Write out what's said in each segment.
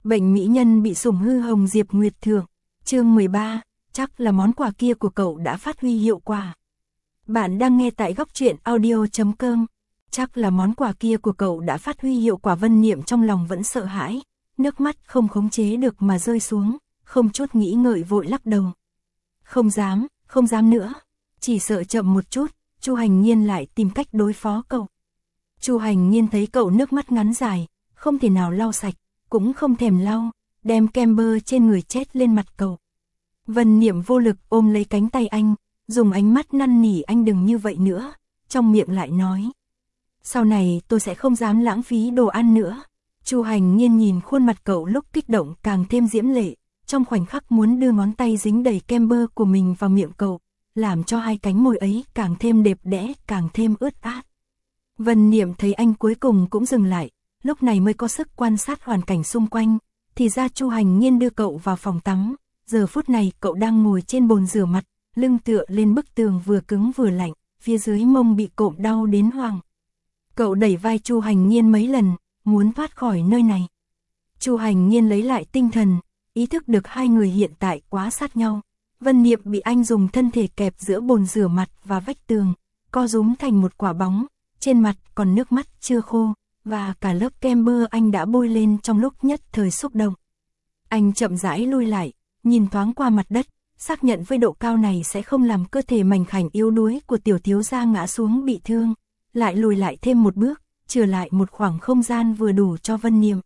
Bệnh mỹ nhân bị sủng hư hồng Diệp Nguyệt thưởng. Chương 13, chắc là món quà kia của cậu đã phát huy hiệu quả. Bạn đang nghe tại góc truyện audio.com. Chắc là món quà kia của cậu đã phát huy hiệu quả. Vân Niệm trong lòng vẫn sợ hãi, nước mắt không khống chế được mà rơi xuống, không chút nghĩ ngợi vội lắc đầu. Không dám nữa, chỉ sợ chậm một chút, Chu Hành Nhiên lại tìm cách đối phó cậu. Chu Hành Nhiên thấy cậu nước mắt ngắn dài, không thể nào lau sạch, cũng không thèm lau, đem kem bơ trên người chét lên mặt cậu. Vân Niệm vô lực ôm lấy cánh tay anh, dùng ánh mắt năn nỉ anh đừng như vậy nữa, trong miệng lại nói. Sau này tôi sẽ không dám lãng phí đồ ăn nữa. Chu Hành Nhiên nhìn khuôn mặt cậu lúc kích động càng thêm diễm lệ, trong khoảnh khắc muốn đưa ngón tay dính đầy kem bơ của mình vào miệng cậu, làm cho hai cánh môi ấy càng thêm đẹp đẽ, càng thêm ướt át. Vân Niệm thấy anh cuối cùng cũng dừng lại, lúc này mới có sức quan sát hoàn cảnh xung quanh, thì ra Chu Hành Nhiên đưa cậu vào phòng tắm, giờ phút này cậu đang ngồi trên bồn rửa mặt, lưng tựa lên bức tường vừa cứng vừa lạnh, phía dưới mông bị cộm đau đến hoảng. Cậu đẩy vai Chu Hành Nhiên mấy lần, muốn thoát khỏi nơi này. Chu Hành Nhiên lấy lại tinh thần, ý thức được hai người hiện tại quá sát nhau. Vân Niệm bị anh dùng thân thể kẹp giữa bồn rửa mặt và vách tường, co rúm thành một quả bóng, trên mặt còn nước mắt chưa khô, và cả lớp kem bơ anh đã bôi lên trong lúc nhất thời xúc động. Anh chậm rãi lui lại, nhìn thoáng qua mặt đất, xác nhận với độ cao này sẽ không làm cơ thể mảnh khảnh yếu đuối của tiểu thiếu gia ngã xuống bị thương, lại lùi lại thêm một bước, chừa lại một khoảng không gian vừa đủ cho Vân Niệm.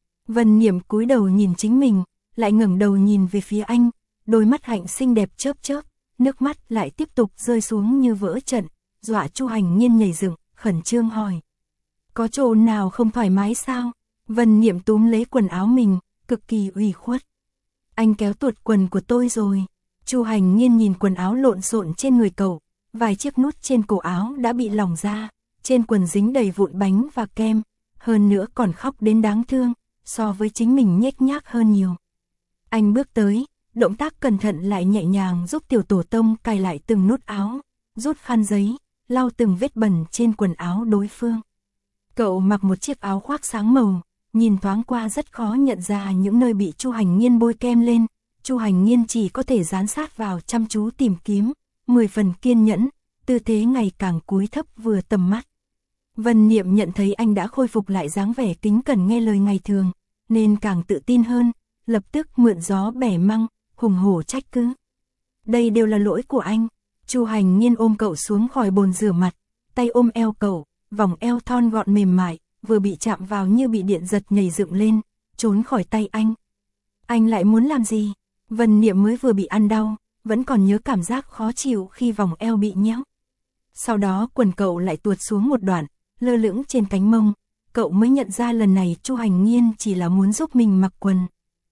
Vân Niệm cúi đầu nhìn chính mình, lại ngẩng đầu nhìn về phía anh, đôi mắt hạnh xinh đẹp chớp chớp, nước mắt lại tiếp tục rơi xuống như vỡ trận, dọa Chu Hành Nhiên nhảy dựng, khẩn trương hỏi. Có chỗ nào không thoải mái sao? Vân Niệm túm lấy quần áo mình, cực kỳ ủy khuất. Anh kéo tuột quần của tôi rồi. Chu Hành Nhiên nhìn quần áo lộn xộn trên người cậu, vài chiếc nút trên cổ áo đã bị lỏng ra, trên quần dính đầy vụn bánh và kem, hơn nữa còn khóc đến đáng thương, so với chính mình nhếch nhác hơn nhiều. Anh bước tới, động tác cẩn thận lại nhẹ nhàng giúp tiểu tổ tông cài lại từng nút áo, rút khăn giấy, lau từng vết bẩn trên quần áo đối phương. Cậu mặc một chiếc áo khoác sáng màu, nhìn thoáng qua rất khó nhận ra những nơi bị Chu Hành Nhiên bôi kem lên. Chu Hành Nhiên chỉ có thể dán sát vào chăm chú tìm kiếm, 10 phần kiên nhẫn, tư thế ngày càng cúi thấp vừa tầm mắt. Vân Niệm nhận thấy anh đã khôi phục lại dáng vẻ kính cẩn nghe lời ngày thường, nên càng tự tin hơn, lập tức mượn gió bẻ măng, hùng hổ trách cứ. Đây đều là lỗi của anh. Chu Hành Nhiên ôm cậu xuống khỏi bồn rửa mặt, tay ôm eo cậu, vòng eo thon gọn mềm mại, vừa bị chạm vào như bị điện giật nhảy dựng lên, trốn khỏi tay anh. Anh lại muốn làm gì? Vân Niệm mới vừa bị ăn đau, vẫn còn nhớ cảm giác khó chịu khi vòng eo bị nhéo. Sau đó quần cậu lại tuột xuống một đoạn, lơ lửng trên cánh mông, cậu mới nhận ra lần này Chu Hành Nhiên chỉ là muốn giúp mình mặc quần.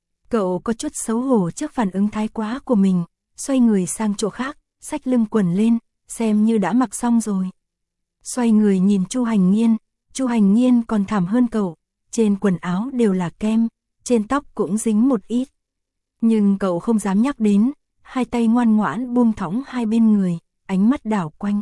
Cậu có chút xấu hổ trước phản ứng thái quá của mình, xoay người sang chỗ khác, xách lưng quần lên, xem như đã mặc xong rồi. Xoay người nhìn Chu Hành Nhiên còn thảm hơn cậu, trên quần áo đều là kem, trên tóc cũng dính một ít. Nhưng cậu không dám nhắc đến, hai tay ngoan ngoãn buông thõng hai bên người, ánh mắt đảo quanh.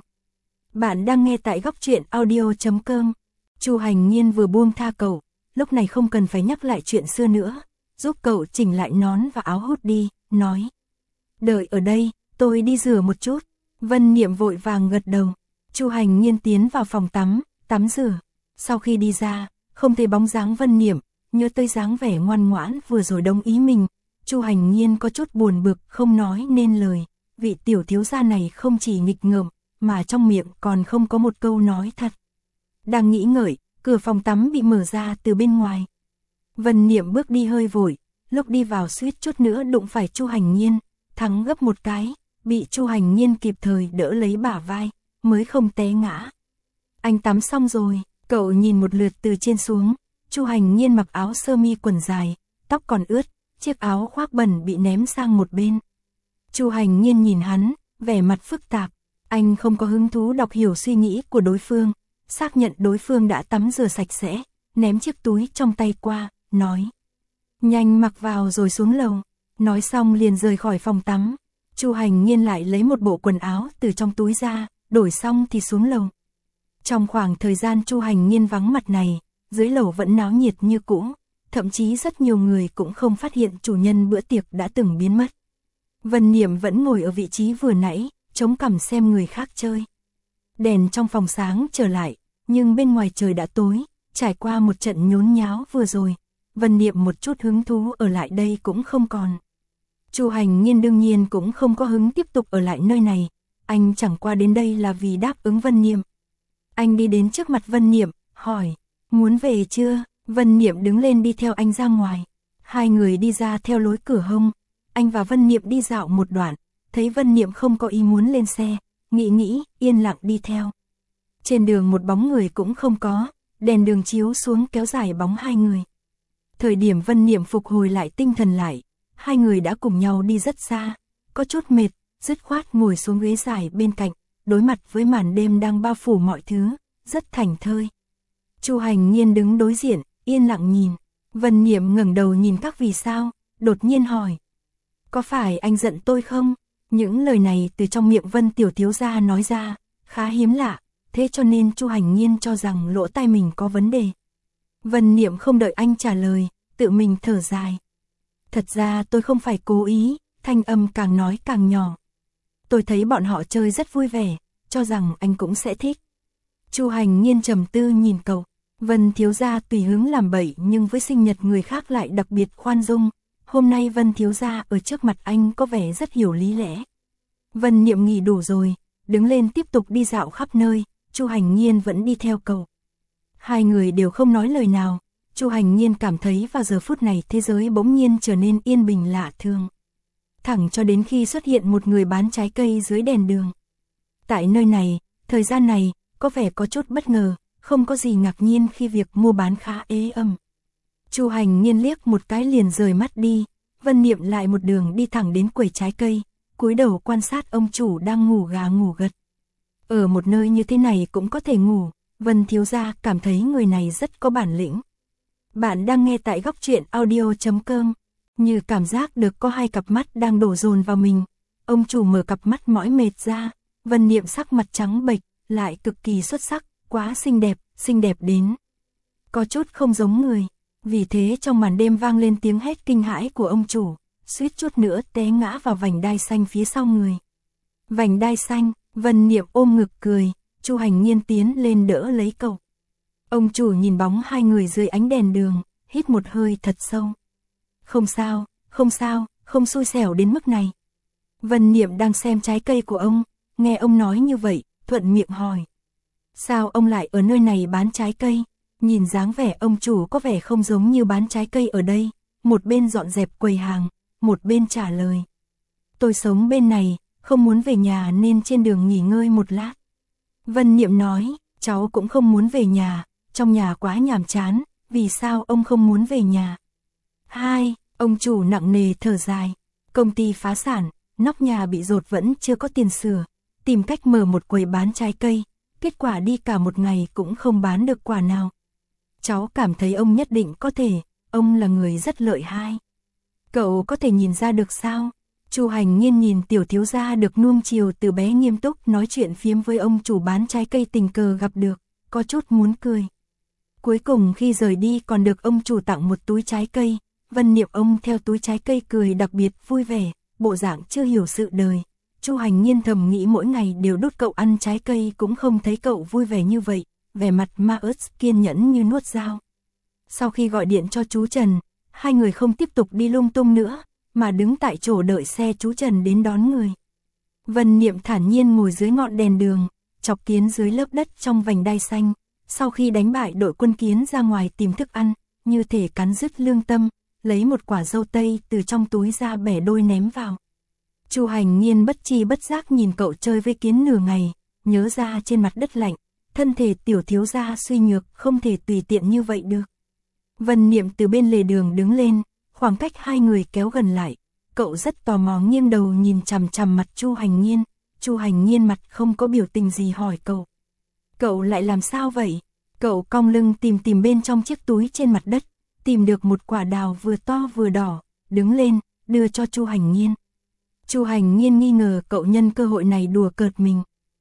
Bạn đang nghe tại góc truyện audio.com. Chu Hành Nhiên vừa buông tha cậu, lúc này không cần phải nhắc lại chuyện xưa nữa, giúp cậu chỉnh lại nón và áo hốt đi, nói. Đợi ở đây, tôi đi rửa một chút. Vân Niệm vội vàng gật đầu. Chu Hành Nhiên tiến vào phòng tắm rửa. Sau khi đi ra, không thấy bóng dáng Vân Niệm, nhớ tới dáng vẻ ngoan ngoãn vừa rồi đồng ý mình. Chu Hành Nhiên có chút buồn bực không nói nên lời, vị tiểu thiếu gia này không chỉ nghịch ngợm, mà trong miệng còn không có một câu nói thật. Đang nghĩ ngợi, cửa phòng tắm bị mở ra từ bên ngoài. Vân Niệm bước đi hơi vội, lúc đi vào suýt chút nữa đụng phải Chu Hành Nhiên, thắng gấp một cái, bị Chu Hành Nhiên kịp thời đỡ lấy bả vai, mới không té ngã. Anh tắm xong rồi, cậu nhìn một lượt từ trên xuống, Chu Hành Nhiên mặc áo sơ mi quần dài, tóc còn ướt, chiếc áo khoác bẩn bị ném sang một bên. Chu Hành Nhiên nhìn hắn, vẻ mặt phức tạp, anh không có hứng thú đọc hiểu suy nghĩ của đối phương, xác nhận đối phương đã tắm rửa sạch sẽ, ném chiếc túi trong tay qua, nói. Nhanh mặc vào rồi xuống lầu, nói xong liền rời khỏi phòng tắm. Chu Hành Nhiên lại lấy một bộ quần áo từ trong túi ra, đổi xong thì xuống lầu. Trong khoảng thời gian Chu Hành Nhiên vắng mặt này, dưới lầu vẫn náo nhiệt như cũ, thậm chí rất nhiều người cũng không phát hiện chủ nhân bữa tiệc đã từng biến mất. Vân Niệm vẫn ngồi ở vị trí vừa nãy, chống cằm xem người khác chơi. Đèn trong phòng sáng trở lại, nhưng bên ngoài trời đã tối, trải qua một trận nhốn nháo vừa rồi, Vân Niệm một chút hứng thú ở lại đây cũng không còn. Chu Hành Nhiên đương nhiên cũng không có hứng tiếp tục ở lại nơi này, anh chẳng qua đến đây là vì đáp ứng Vân Niệm. Anh đi đến trước mặt Vân Niệm, hỏi, muốn về chưa? Vân Niệm đứng lên đi theo anh ra ngoài. Hai người đi ra theo lối cửa hông, anh và Vân Niệm đi dạo một đoạn, thấy Vân Niệm không có ý muốn lên xe, nghĩ, yên lặng đi theo. Trên đường một bóng người cũng không có, đèn đường chiếu xuống kéo dài bóng hai người. Thời điểm Vân Niệm phục hồi lại tinh thần lại, hai người đã cùng nhau đi rất xa, có chút mệt, dứt khoát ngồi xuống ghế dài bên cạnh, đối mặt với màn đêm đang bao phủ mọi thứ, rất thảnh thơi. Chu Hành Nhiên đứng đối diện, yên lặng nhìn. Vân Niệm ngẩng đầu nhìn các vì sao, đột nhiên hỏi. Có phải anh giận tôi không? Những lời này từ trong miệng Vân tiểu thiếu gia nói ra, khá hiếm lạ, thế cho nên Chu Hành Nhiên cho rằng lỗ tai mình có vấn đề. Vân Niệm không đợi anh trả lời, tự mình thở dài. Thật ra tôi không phải cố ý, thanh âm càng nói càng nhỏ. Tôi thấy bọn họ chơi rất vui vẻ, cho rằng anh cũng sẽ thích. Chu Hành Nhiên trầm tư nhìn cậu. Vân thiếu gia tùy hứng làm bậy nhưng với sinh nhật người khác lại đặc biệt khoan dung. Hôm nay Vân thiếu gia ở trước mặt anh có vẻ rất hiểu lý lẽ. Vân Niệm nghỉ đủ rồi, đứng lên tiếp tục đi dạo khắp nơi, Chu Hành Nhiên vẫn đi theo cậu. Hai người đều không nói lời nào, Chu Hành Nhiên cảm thấy vào giờ phút này thế giới bỗng nhiên trở nên yên bình lạ thường. Thẳng cho đến khi xuất hiện một người bán trái cây dưới đèn đường. Tại nơi này, thời gian này, có vẻ có chút bất ngờ, không có gì ngạc nhiên khi việc mua bán khá ế ẩm. Chu Hành Nhiên liếc một cái liền rời mắt đi, Vân Niệm lại một đường đi thẳng đến quầy trái cây, cúi đầu quan sát ông chủ đang ngủ gà ngủ gật. Ở một nơi như thế này cũng có thể ngủ, Vân thiếu gia cảm thấy người này rất có bản lĩnh. Bạn đang nghe tại góc truyện audio.com, như cảm giác được có hai cặp mắt đang đổ dồn vào mình. Ông chủ mở cặp mắt mỏi mệt ra, Vân Niệm sắc mặt trắng bệch, lại cực kỳ xuất sắc, quá xinh đẹp đến. Có chút không giống người, vì thế trong màn đêm vang lên tiếng hét kinh hãi của ông chủ, suýt chút nữa té ngã vào vành đai xanh phía sau người. Vành đai xanh, Vân Niệm ôm ngực cười, Chu Hành Nhiên tiến lên đỡ lấy cậu. Ông chủ nhìn bóng hai người dưới ánh đèn đường, hít một hơi thật sâu. Không sao, không xui xẻo đến mức này. Vân Niệm đang xem trái cây của ông, nghe ông nói như vậy, thuận miệng hỏi. Sao ông lại ở nơi này bán trái cây? Nhìn dáng vẻ ông chủ có vẻ không giống như bán trái cây ở đây, một bên dọn dẹp quầy hàng, một bên trả lời. Tôi sống bên này, không muốn về nhà nên trên đường nghỉ ngơi một lát. Vân Niệm nói, cháu cũng không muốn về nhà, trong nhà quá nhàm chán, vì sao ông không muốn về nhà? Hai, ông chủ nặng nề thở dài, công ty phá sản, nóc nhà bị dột vẫn chưa có tiền sửa, tìm cách mở một quầy bán trái cây, kết quả đi cả một ngày cũng không bán được quả nào. Cháu cảm thấy ông nhất định có thể, ông là người rất lợi hại. Cậu có thể nhìn ra được sao? Chu Hành Nhiên nhìn tiểu thiếu gia được nuông chiều từ bé nghiêm túc nói chuyện phiếm với ông chủ bán trái cây tình cờ gặp được, có chút muốn cười. Cuối cùng khi rời đi còn được ông chủ tặng một túi trái cây, Vân Niệm ông theo túi trái cây cười đặc biệt vui vẻ, bộ dạng chưa hiểu sự đời. Chu Hành Nhiên thầm nghĩ mỗi ngày đều đút cậu ăn trái cây cũng không thấy cậu vui vẻ như vậy, vẻ mặt ma ớt kiên nhẫn như nuốt dao. Sau khi gọi điện cho chú Trần, hai người không tiếp tục đi lung tung nữa, mà đứng tại chỗ đợi xe chú Trần đến đón người. Vân Niệm thản nhiên ngồi dưới ngọn đèn đường, chọc kiến dưới lớp đất trong vành đai xanh, sau khi đánh bại đội quân kiến ra ngoài tìm thức ăn, như thể cắn rứt lương tâm, lấy một quả dâu tây từ trong túi ra bẻ đôi ném vào. Chu Hành Nhiên bất tri bất giác nhìn cậu chơi với kiến nửa ngày, nhớ ra trên mặt đất lạnh, thân thể tiểu thiếu gia suy nhược không thể tùy tiện như vậy được. Vân Niệm từ bên lề đường đứng lên, khoảng cách hai người kéo gần lại, cậu rất tò mò nghiêng đầu nhìn chằm chằm mặt Chu Hành Nhiên. Chu Hành Nhiên mặt không có biểu tình gì hỏi cậu. Cậu lại làm sao vậy? Cậu cong lưng tìm bên trong chiếc túi trên mặt đất, tìm được một quả đào vừa to vừa đỏ, đứng lên, đưa cho Chu Hành Nhiên. Chu Hành Nhiên nghi ngờ cậu nhân cơ hội này đùa cợt mình.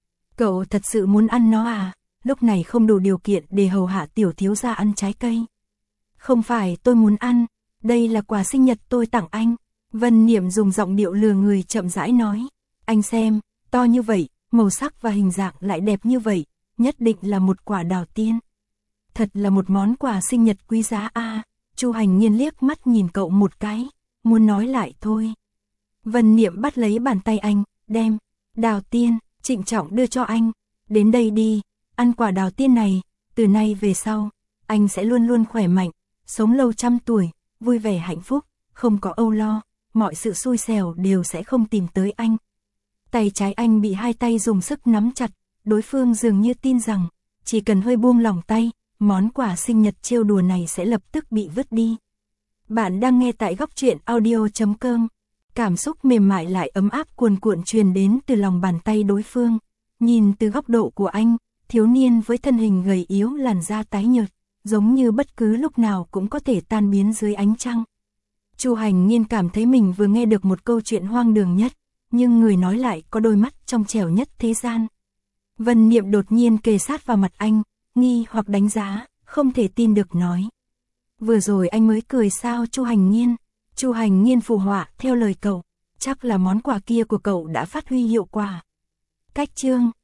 Cậu thật sự muốn ăn nó à? Lúc này không đủ điều kiện để hầu hạ tiểu thiếu gia ăn trái cây. Không phải tôi muốn ăn, đây là quà sinh nhật tôi tặng anh. Vân Niệm dùng giọng điệu lừa người chậm rãi nói. Anh xem, to như vậy, màu sắc và hình dạng lại đẹp như vậy, nhất định là một quả đào tiên. Thật là một món quà sinh nhật quý giá a. Chu Hành Nhiên liếc mắt nhìn cậu một cái, muốn nói lại thôi. Vân Niệm bắt lấy bàn tay anh, đem đào tiên, trịnh trọng đưa cho anh. Đến đây đi, ăn quả đào tiên này, từ nay về sau, anh sẽ luôn luôn khỏe mạnh, sống lâu trăm tuổi, vui vẻ hạnh phúc, không có âu lo, mọi sự xui xẻo đều sẽ không tìm tới anh. Tay trái anh bị hai tay dùng sức nắm chặt, đối phương dường như tin rằng, chỉ cần hơi buông lỏng tay, món quà sinh nhật trêu đùa này sẽ lập tức bị vứt đi. Bạn đang nghe tại góc truyện audio.com. Cảm xúc mềm mại lại ấm áp cuồn cuộn truyền đến từ lòng bàn tay đối phương. Nhìn từ góc độ của anh, thiếu niên với thân hình gầy yếu, làn da tái nhợt, giống như bất cứ lúc nào cũng có thể tan biến dưới ánh trăng. Chu Hành Nhiên cảm thấy mình vừa nghe được một câu chuyện hoang đường nhất, nhưng người nói lại có đôi mắt trong trẻo nhất thế gian. Vân Niệm đột nhiên kề sát vào mặt anh, nghi hoặc đánh giá, không thể tin được nói. Vừa rồi anh mới cười sao Chu Hành Nhiên? Chu Hành Nhiên phụ họa theo lời cậu, chắc là món quà kia của cậu đã phát huy hiệu quả. Cách chương